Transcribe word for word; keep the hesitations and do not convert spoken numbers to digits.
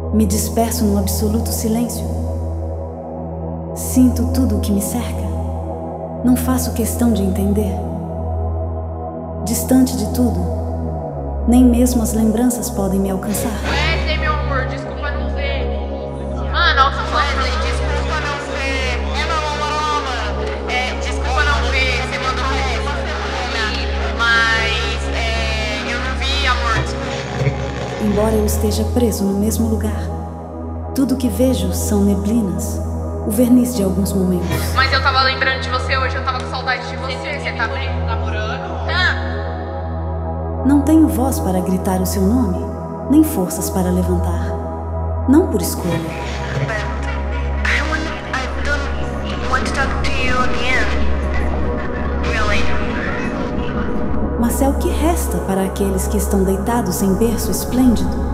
Me disperso num absoluto silêncio. Sinto tudo o que me cerca. Não faço questão de entender. Distante de tudo, nem mesmo as lembranças podem me alcançar. Wesley, meu amor, desculpa não ver. Mano, Wesley, desculpa não ver. É, não, é, desculpa não ver. Você mandou um mas é, eu não vi, amor, desculpa. Embora eu esteja preso no mesmo lugar, tudo que vejo são neblinas, o verniz de alguns momentos. Mas eu tava lembrando de você hoje, eu tava com saudade de você. Você tá bem? Namorando? Ah. Não tenho voz para gritar o seu nome, nem forças para levantar. Não por escolha. Mas é o que resta para aqueles que estão deitados em berço esplêndido.